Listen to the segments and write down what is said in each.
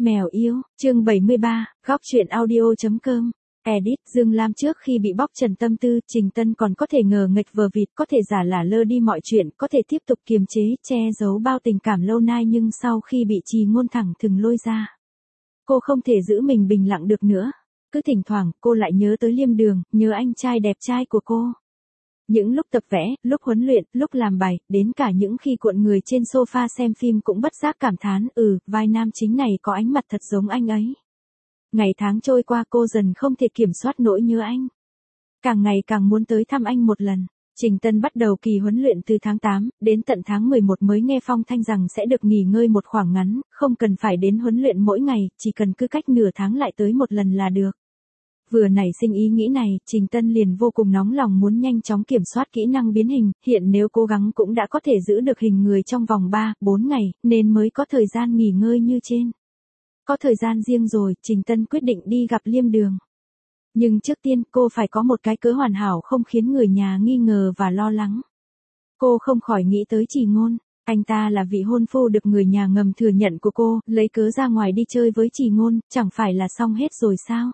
Mèo yêu, chương 73, góc truyện audio.com. Edit, Dương Lam trước khi bị bóc trần tâm tư, Trình Tân còn có thể ngờ nghệch vờ vịt, có thể giả lả lơ đi mọi chuyện, có thể tiếp tục kiềm chế, che giấu bao tình cảm lâu nay, nhưng sau khi bị Trì Ngôn thẳng thừng lôi ra, cô không thể giữ mình bình lặng được nữa. Cứ thỉnh thoảng, cô lại nhớ tới Liêm Đường, nhớ anh trai đẹp trai của cô. Những lúc tập vẽ, lúc huấn luyện, lúc làm bài, đến cả những khi cuộn người trên sofa xem phim cũng bất giác cảm thán, vai nam chính này có ánh mặt thật giống anh ấy. Ngày tháng trôi qua, cô dần không thể kiểm soát nỗi nhớ anh. Càng ngày càng muốn tới thăm anh một lần. Trình Tân bắt đầu kỳ huấn luyện từ tháng 8, đến tận tháng 11 mới nghe phong thanh rằng sẽ được nghỉ ngơi một khoảng ngắn, không cần phải đến huấn luyện mỗi ngày, chỉ cần cứ cách nửa tháng lại tới một lần là được. Vừa nảy sinh ý nghĩ này, Trình Tân liền vô cùng nóng lòng muốn nhanh chóng kiểm soát kỹ năng biến hình, hiện nếu cố gắng cũng đã có thể giữ được hình người trong vòng 3-4 ngày, nên mới có thời gian nghỉ ngơi như trên. Có thời gian riêng rồi, Trình Tân quyết định đi gặp Liêm Đường. Nhưng trước tiên cô phải có một cái cớ hoàn hảo không khiến người nhà nghi ngờ và lo lắng. Cô không khỏi nghĩ tới Trì Ngôn, anh ta là vị hôn phu được người nhà ngầm thừa nhận của cô, lấy cớ ra ngoài đi chơi với Trì Ngôn, chẳng phải là xong hết rồi sao?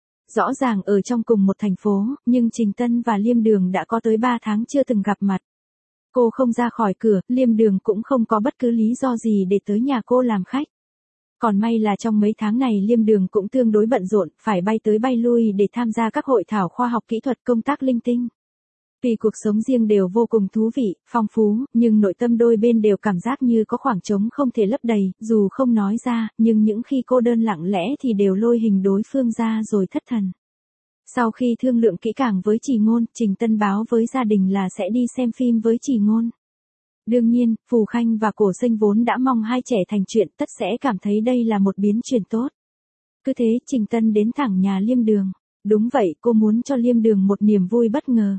Rõ ràng ở trong cùng một thành phố, nhưng Trình Tân và Liêm Đường đã có tới 3 tháng chưa từng gặp mặt. Cô không ra khỏi cửa, Liêm Đường cũng không có bất cứ lý do gì để tới nhà cô làm khách. Còn may là trong mấy tháng này Liêm Đường cũng tương đối bận rộn, phải bay tới bay lui để tham gia các hội thảo khoa học kỹ thuật, công tác linh tinh. Vì cuộc sống riêng đều vô cùng thú vị, phong phú, nhưng nội tâm đôi bên đều cảm giác như có khoảng trống không thể lấp đầy, dù không nói ra, nhưng những khi cô đơn lặng lẽ thì đều lôi hình đối phương ra rồi thất thần. Sau khi thương lượng kỹ càng với Trì Ngôn, Trình Tân báo với gia đình là sẽ đi xem phim với Trì Ngôn. Đương nhiên, Phù Khanh và Cổ Sinh vốn đã mong hai trẻ thành chuyện, tất sẽ cảm thấy đây là một biến chuyển tốt. Cứ thế, Trình Tân đến thẳng nhà Liêm Đường. Đúng vậy, cô muốn cho Liêm Đường một niềm vui bất ngờ.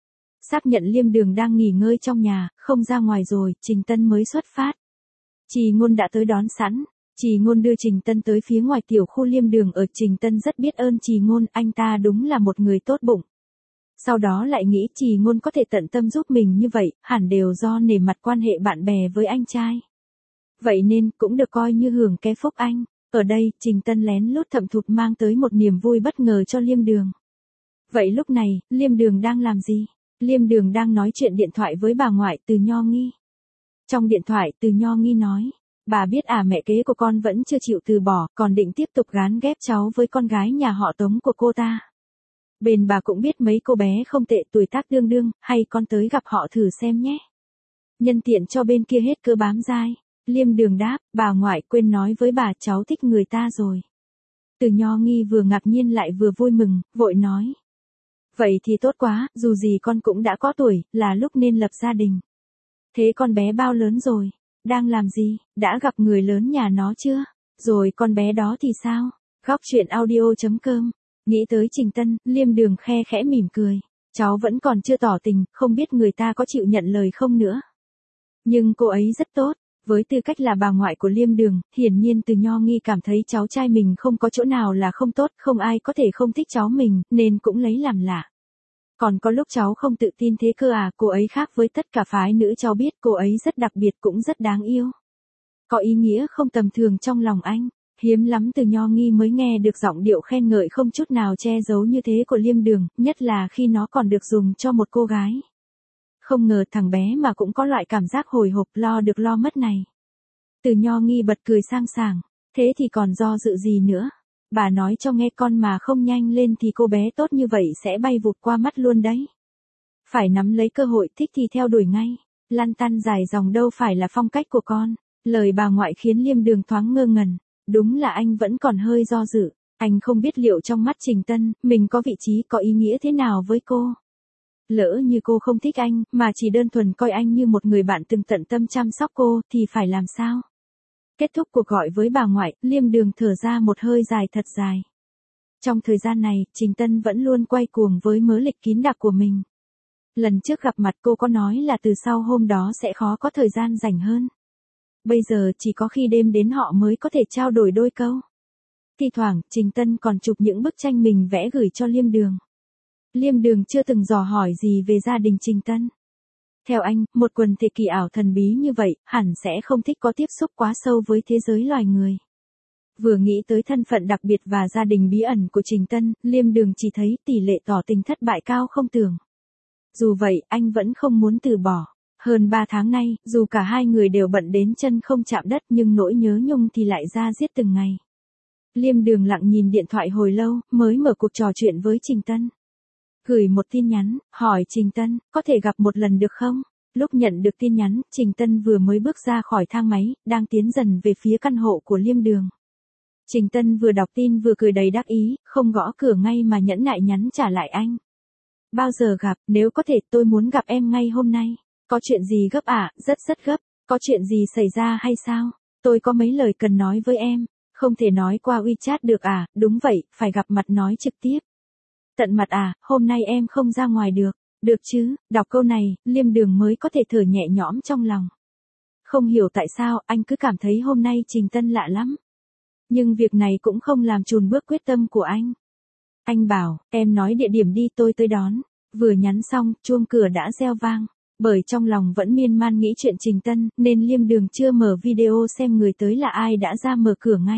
Xác nhận Liêm Đường đang nghỉ ngơi trong nhà, không ra ngoài rồi, Trình Tân mới xuất phát. Trì Ngôn đã tới đón sẵn. Trì Ngôn đưa Trình Tân tới phía ngoài tiểu khu Liêm Đường ở. Trình Tân rất biết ơn Trì Ngôn, anh ta đúng là một người tốt bụng. Sau đó lại nghĩ Trì Ngôn có thể tận tâm giúp mình như vậy, hẳn đều do nể mặt quan hệ bạn bè với anh trai. Vậy nên, cũng được coi như hưởng cái phúc anh. Ở đây, Trình Tân lén lút thầm thụt mang tới một niềm vui bất ngờ cho Liêm Đường. Vậy lúc này, Liêm Đường đang làm gì? Liêm Đường đang nói chuyện điện thoại với bà ngoại Từ Nho Nghi. Trong điện thoại, Từ Nho Nghi nói, bà biết mẹ kế của con vẫn chưa chịu từ bỏ, còn định tiếp tục gán ghép cháu với con gái nhà họ Tống của cô ta. Bên bà cũng biết mấy cô bé không tệ, tuổi tác tương đương, hay con tới gặp họ thử xem nhé. Nhân tiện cho bên kia hết cơ bám dai. Liêm Đường đáp, bà ngoại quên nói với bà cháu thích người ta rồi. Từ Nho Nghi vừa ngạc nhiên lại vừa vui mừng, vội nói. Vậy thì tốt quá, dù gì con cũng đã có tuổi, là lúc nên lập gia đình. Thế con bé bao lớn rồi? Đang làm gì? Đã gặp người lớn nhà nó chưa? Rồi con bé đó thì sao? Góc truyện audio.com. Nghĩ tới Trình Tân, Liêm Đường khe khẽ mỉm cười. Cháu vẫn còn chưa tỏ tình, không biết người ta có chịu nhận lời không nữa. Nhưng cô ấy rất tốt. Với tư cách là bà ngoại của Liêm Đường, hiển nhiên Từ Nho Nghi cảm thấy cháu trai mình không có chỗ nào là không tốt, không ai có thể không thích cháu mình, nên cũng lấy làm lạ. Còn có lúc cháu không tự tin thế cơ cô ấy khác với tất cả phái nữ, cháu biết cô ấy rất đặc biệt cũng rất đáng yêu. Có ý nghĩa không tầm thường trong lòng anh. Hiếm lắm Từ Nho Nghi mới nghe được giọng điệu khen ngợi không chút nào che giấu như thế của Liêm Đường, nhất là khi nó còn được dùng cho một cô gái. Không ngờ thằng bé mà cũng có loại cảm giác hồi hộp lo được lo mất này. Từ Nho Nghi bật cười sang sảng, thế thì còn do dự gì nữa. Bà nói cho nghe con mà không nhanh lên thì cô bé tốt như vậy sẽ bay vụt qua mắt luôn đấy. Phải nắm lấy cơ hội, thích thì theo đuổi ngay. Lăn tăn dài dòng đâu phải là phong cách của con. Lời bà ngoại khiến Liêm Đường thoáng ngơ ngẩn. Đúng là anh vẫn còn hơi do dự. Anh không biết liệu trong mắt Trình Tân, mình có vị trí, có ý nghĩa thế nào với cô. Lỡ như cô không thích anh, mà chỉ đơn thuần coi anh như một người bạn từng tận tâm chăm sóc cô, thì phải làm sao? Kết thúc cuộc gọi với bà ngoại, Liêm Đường thở ra một hơi dài thật dài. Trong thời gian này, Trình Tân vẫn luôn quay cuồng với mớ lịch kín đặc của mình. Lần trước gặp mặt cô có nói là từ sau hôm đó sẽ khó có thời gian rảnh hơn. Bây giờ chỉ có khi đêm đến họ mới có thể trao đổi đôi câu. Thi thoảng, Trình Tân còn chụp những bức tranh mình vẽ gửi cho Liêm Đường. Liêm Đường chưa từng dò hỏi gì về gia đình Trình Tân. Theo anh, một quần thể kỳ ảo thần bí như vậy, hẳn sẽ không thích có tiếp xúc quá sâu với thế giới loài người. Vừa nghĩ tới thân phận đặc biệt và gia đình bí ẩn của Trình Tân, Liêm Đường chỉ thấy tỷ lệ tỏ tình thất bại cao không tưởng. Dù vậy, anh vẫn không muốn từ bỏ. Hơn 3 tháng nay, dù cả hai người đều bận đến chân không chạm đất nhưng nỗi nhớ nhung thì lại ra giết từng ngày. Liêm Đường lặng nhìn điện thoại hồi lâu, mới mở cuộc trò chuyện với Trình Tân. Gửi một tin nhắn, hỏi Trình Tân, có thể gặp một lần được không? Lúc nhận được tin nhắn, Trình Tân vừa mới bước ra khỏi thang máy, đang tiến dần về phía căn hộ của Liêm Đường. Trình Tân vừa đọc tin vừa cười đầy đắc ý, không gõ cửa ngay mà nhẫn nại nhắn trả lại anh. Bao giờ gặp, nếu có thể tôi muốn gặp em ngay hôm nay. Có chuyện gì gấp à? Rất gấp. Có chuyện gì xảy ra hay sao? Tôi có mấy lời cần nói với em. Không thể nói qua WeChat được à? Đúng vậy, phải gặp mặt nói trực tiếp. Tận mặt à? Hôm nay em không ra ngoài được. Được chứ? Đọc câu này, Liêm Đường mới có thể thở nhẹ nhõm trong lòng. Không hiểu tại sao, anh cứ cảm thấy hôm nay Trình Tân lạ lắm. Nhưng việc này cũng không làm chùn bước quyết tâm của anh. Anh bảo, em nói địa điểm đi tôi tới đón. Vừa nhắn xong, chuông cửa đã reo vang. Bởi trong lòng vẫn miên man nghĩ chuyện Trình Tân, nên Liêm Đường chưa mở video xem người tới là ai đã ra mở cửa ngay.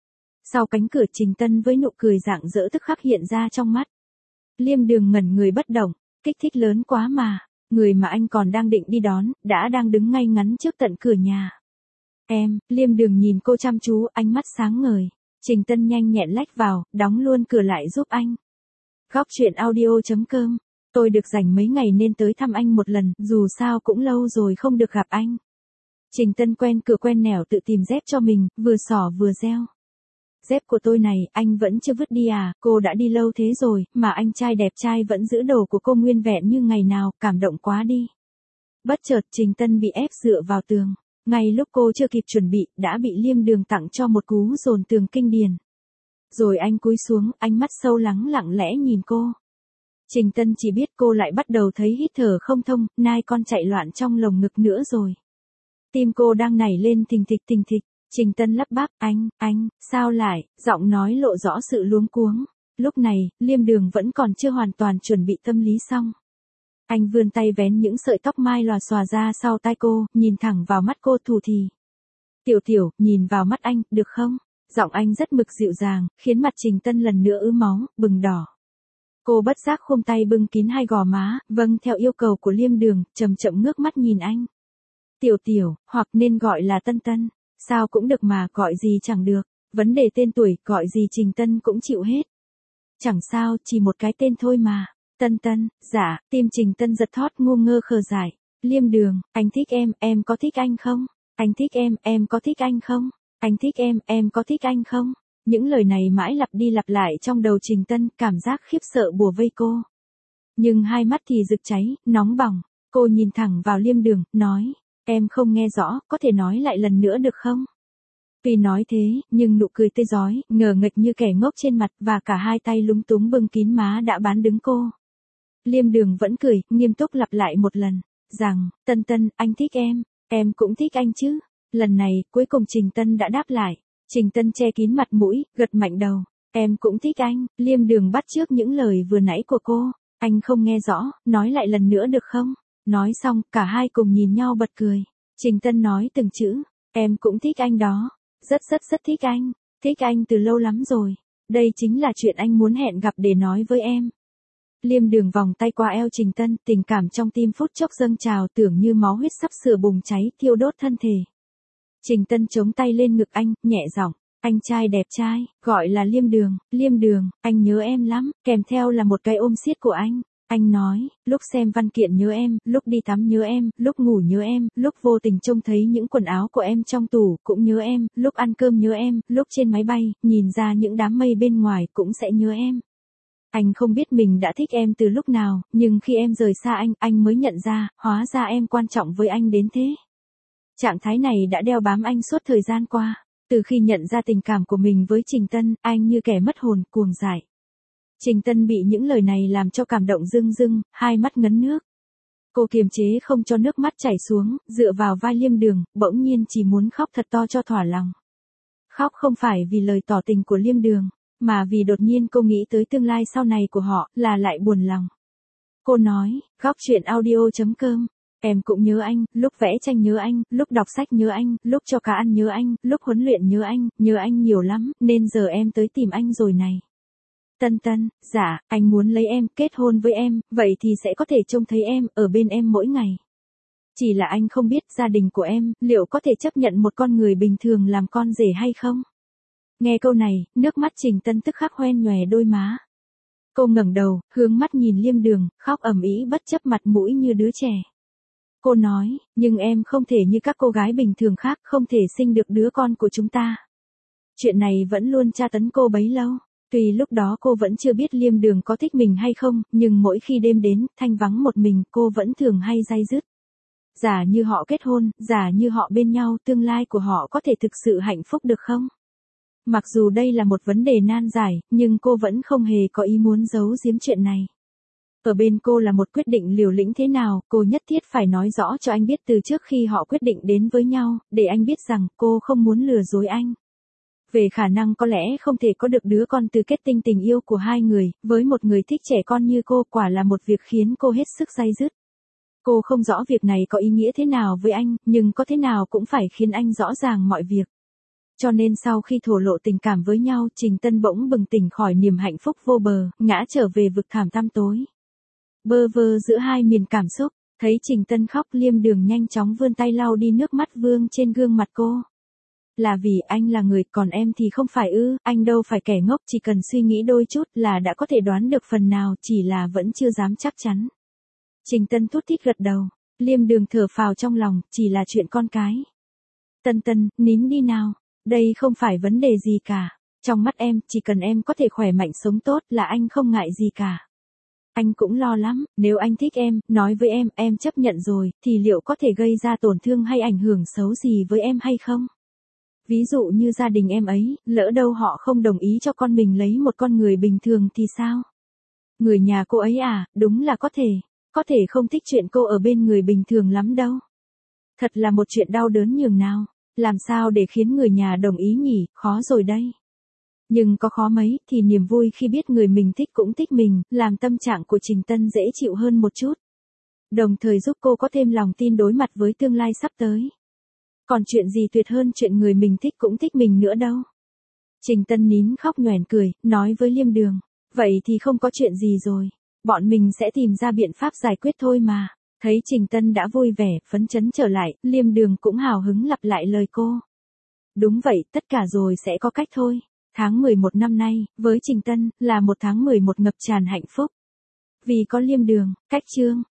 Sau cánh cửa Trình Tân với nụ cười rạng rỡ tức khắc hiện ra trong mắt. Liêm Đường ngẩn người bất động, kích thích lớn quá mà. Người mà anh còn đang định đi đón, đã đang đứng ngay ngắn trước tận cửa nhà. Em, Liêm Đường nhìn cô chăm chú, ánh mắt sáng ngời. Trình Tân nhanh nhẹn lách vào, đóng luôn cửa lại giúp anh. Góc chuyện audio.com. Tôi được rảnh mấy ngày nên tới thăm anh một lần, dù sao cũng lâu rồi không được gặp anh. Trình Tân quen cửa quen nẻo tự tìm dép cho mình, vừa xỏ vừa reo. Dép của tôi này, anh vẫn chưa vứt đi à? Cô đã đi lâu thế rồi, mà anh trai đẹp trai vẫn giữ đồ của cô nguyên vẹn như ngày nào, cảm động quá đi. Bất chợt Trình Tân bị ép dựa vào tường. Ngay lúc cô chưa kịp chuẩn bị, đã bị Liêm Đường tặng cho một cú dồn tường kinh điển. Rồi anh cúi xuống, ánh mắt sâu lắng lặng lẽ nhìn cô. Trình Tân chỉ biết cô lại bắt đầu thấy hít thở không thông, nai con chạy loạn trong lồng ngực nữa rồi. Tim cô đang nảy lên thình thịch. Trình Tân lắp bắp, anh, sao lại, giọng nói lộ rõ sự luống cuống. Lúc này, Liêm Đường vẫn còn chưa hoàn toàn chuẩn bị tâm lý xong. Anh vươn tay vén những sợi tóc mai lòa xòa ra sau tai cô, nhìn thẳng vào mắt cô thủ thì. Tiểu, nhìn vào mắt anh, được không? Giọng anh rất mực dịu dàng, khiến mặt Trình Tân lần nữa ứ máu, bừng đỏ. Cô bất giác khum tay bưng kín hai gò má, vâng theo yêu cầu của Liêm Đường, chậm ngước mắt nhìn anh. Tiểu, hoặc nên gọi là Tân, sao cũng được mà, gọi gì chẳng được, vấn đề tên tuổi, gọi gì Trình Tân cũng chịu hết. Chẳng sao, chỉ một cái tên thôi mà. Tân, dạ, tim Trình Tân giật thót ngu ngơ khờ dại. Liêm Đường, anh thích em có thích anh không? Anh thích em có thích anh không? Anh thích em có thích anh không? Những lời này mãi lặp đi lặp lại trong đầu Trình Tân, cảm giác khiếp sợ bủa vây cô. Nhưng hai mắt thì rực cháy, nóng bỏng. Cô nhìn thẳng vào Liêm Đường, nói, em không nghe rõ, có thể nói lại lần nữa được không? Tuy nói thế, nhưng nụ cười tươi rói, ngờ nghệch như kẻ ngốc trên mặt và cả hai tay lúng túng bưng kín má đã bán đứng cô. Liêm Đường vẫn cười, nghiêm túc lặp lại một lần, rằng, Tân, anh thích em cũng thích anh chứ. Lần này, cuối cùng Trình Tân đã đáp lại. Trình Tân che kín mặt mũi, gật mạnh đầu. Em cũng thích anh. Liêm Đường bắt chước những lời vừa nãy của cô. Anh không nghe rõ, nói lại lần nữa được không? Nói xong, cả hai cùng nhìn nhau bật cười. Trình Tân nói từng chữ. Em cũng thích anh đó. Rất thích anh. Thích anh từ lâu lắm rồi. Đây chính là chuyện anh muốn hẹn gặp để nói với em. Liêm Đường vòng tay qua eo Trình Tân, tình cảm trong tim phút chốc dâng trào, tưởng như máu huyết sắp sửa bùng cháy, thiêu đốt thân thể. Trình Tân chống tay lên ngực anh, nhẹ giọng, anh trai đẹp trai, gọi là Liêm Đường, anh nhớ em lắm, kèm theo là một cái ôm siết của anh. Anh nói, lúc xem văn kiện nhớ em, lúc đi tắm nhớ em, lúc ngủ nhớ em, lúc vô tình trông thấy những quần áo của em trong tủ cũng nhớ em, lúc ăn cơm nhớ em, lúc trên máy bay, nhìn ra những đám mây bên ngoài cũng sẽ nhớ em. Anh không biết mình đã thích em từ lúc nào, nhưng khi em rời xa anh mới nhận ra, hóa ra em quan trọng với anh đến thế. Trạng thái này đã đeo bám anh suốt thời gian qua. Từ khi nhận ra tình cảm của mình với Trình Tân, anh như kẻ mất hồn, cuồng dại. Trình Tân bị những lời này làm cho cảm động rưng, hai mắt ngấn nước. Cô kiềm chế không cho nước mắt chảy xuống, dựa vào vai Liêm Đường, bỗng nhiên chỉ muốn khóc thật to cho thỏa lòng. Khóc không phải vì lời tỏ tình của Liêm Đường, mà vì đột nhiên cô nghĩ tới tương lai sau này của họ, là lại buồn lòng. Cô nói, góc chuyện audio.com Em cũng nhớ anh, lúc vẽ tranh nhớ anh, lúc đọc sách nhớ anh, lúc cho cá ăn nhớ anh, lúc huấn luyện nhớ anh nhiều lắm, nên giờ em tới tìm anh rồi này. Tân Tân, dạ, anh muốn lấy em, kết hôn với em, vậy thì sẽ có thể trông thấy em, ở bên em mỗi ngày. Chỉ là anh không biết gia đình của em, liệu có thể chấp nhận một con người bình thường làm con rể hay không? Nghe câu này, nước mắt Trình Tân tức khắc hoen nhòe đôi má. Cô ngẩng đầu, hướng mắt nhìn Liêm Đường, khóc ầm ĩ bất chấp mặt mũi như đứa trẻ. Cô nói, nhưng em không thể như các cô gái bình thường khác, không thể sinh được đứa con của chúng ta. Chuyện này vẫn luôn tra tấn cô bấy lâu. Tuy lúc đó cô vẫn chưa biết Liêm Đường có thích mình hay không, nhưng mỗi khi đêm đến, thanh vắng một mình, cô vẫn thường hay day dứt. Giả như họ kết hôn, giả như họ bên nhau, tương lai của họ có thể thực sự hạnh phúc được không? Mặc dù đây là một vấn đề nan giải, nhưng cô vẫn không hề có ý muốn giấu giếm chuyện này. Ở bên cô là một quyết định liều lĩnh thế nào, cô nhất thiết phải nói rõ cho anh biết từ trước khi họ quyết định đến với nhau, để anh biết rằng cô không muốn lừa dối anh. Về khả năng có lẽ không thể có được đứa con từ kết tinh tình yêu của hai người, với một người thích trẻ con như cô quả là một việc khiến cô hết sức day dứt. Cô không rõ việc này có ý nghĩa thế nào với anh, nhưng có thế nào cũng phải khiến anh rõ ràng mọi việc. Cho nên sau khi thổ lộ tình cảm với nhau, Trình Tân bỗng bừng tỉnh khỏi niềm hạnh phúc vô bờ, ngã trở về vực thẳm tăm tối. Bơ vơ giữa hai miền cảm xúc, thấy Trình Tân khóc, Liêm Đường nhanh chóng vươn tay lau đi nước mắt vương trên gương mặt cô. Là vì anh là người, còn em thì không phải ư, anh đâu phải kẻ ngốc, chỉ cần suy nghĩ đôi chút là đã có thể đoán được phần nào, chỉ là vẫn chưa dám chắc chắn. Trình Tân thút thít gật đầu, Liêm Đường thở phào trong lòng, chỉ là chuyện con cái. Tân Tân, nín đi nào, đây không phải vấn đề gì cả. Trong mắt em, chỉ cần em có thể khỏe mạnh sống tốt là anh không ngại gì cả. Anh cũng lo lắm, nếu anh thích em, nói với em chấp nhận rồi, thì liệu có thể gây ra tổn thương hay ảnh hưởng xấu gì với em hay không? Ví dụ như gia đình em ấy, lỡ đâu họ không đồng ý cho con mình lấy một con người bình thường thì sao? Người nhà cô ấy à, đúng là có thể không thích chuyện cô ở bên người bình thường lắm đâu. Thật là một chuyện đau đớn nhường nào, làm sao để khiến người nhà đồng ý nhỉ, khó rồi đây. Nhưng có khó mấy, thì niềm vui khi biết người mình thích cũng thích mình, làm tâm trạng của Trình Tân dễ chịu hơn một chút. Đồng thời giúp cô có thêm lòng tin đối mặt với tương lai sắp tới. Còn chuyện gì tuyệt hơn chuyện người mình thích cũng thích mình nữa đâu. Trình Tân nín khóc nhoẻn cười, nói với Liêm Đường. Vậy thì không có chuyện gì rồi. Bọn mình sẽ tìm ra biện pháp giải quyết thôi mà. Thấy Trình Tân đã vui vẻ, phấn chấn trở lại, Liêm Đường cũng hào hứng lặp lại lời cô. Đúng vậy, tất cả rồi sẽ có cách thôi. Tháng 11 năm nay, với Trình Tân, là một tháng 11 ngập tràn hạnh phúc. Vì có Liêm Đường, cách chương.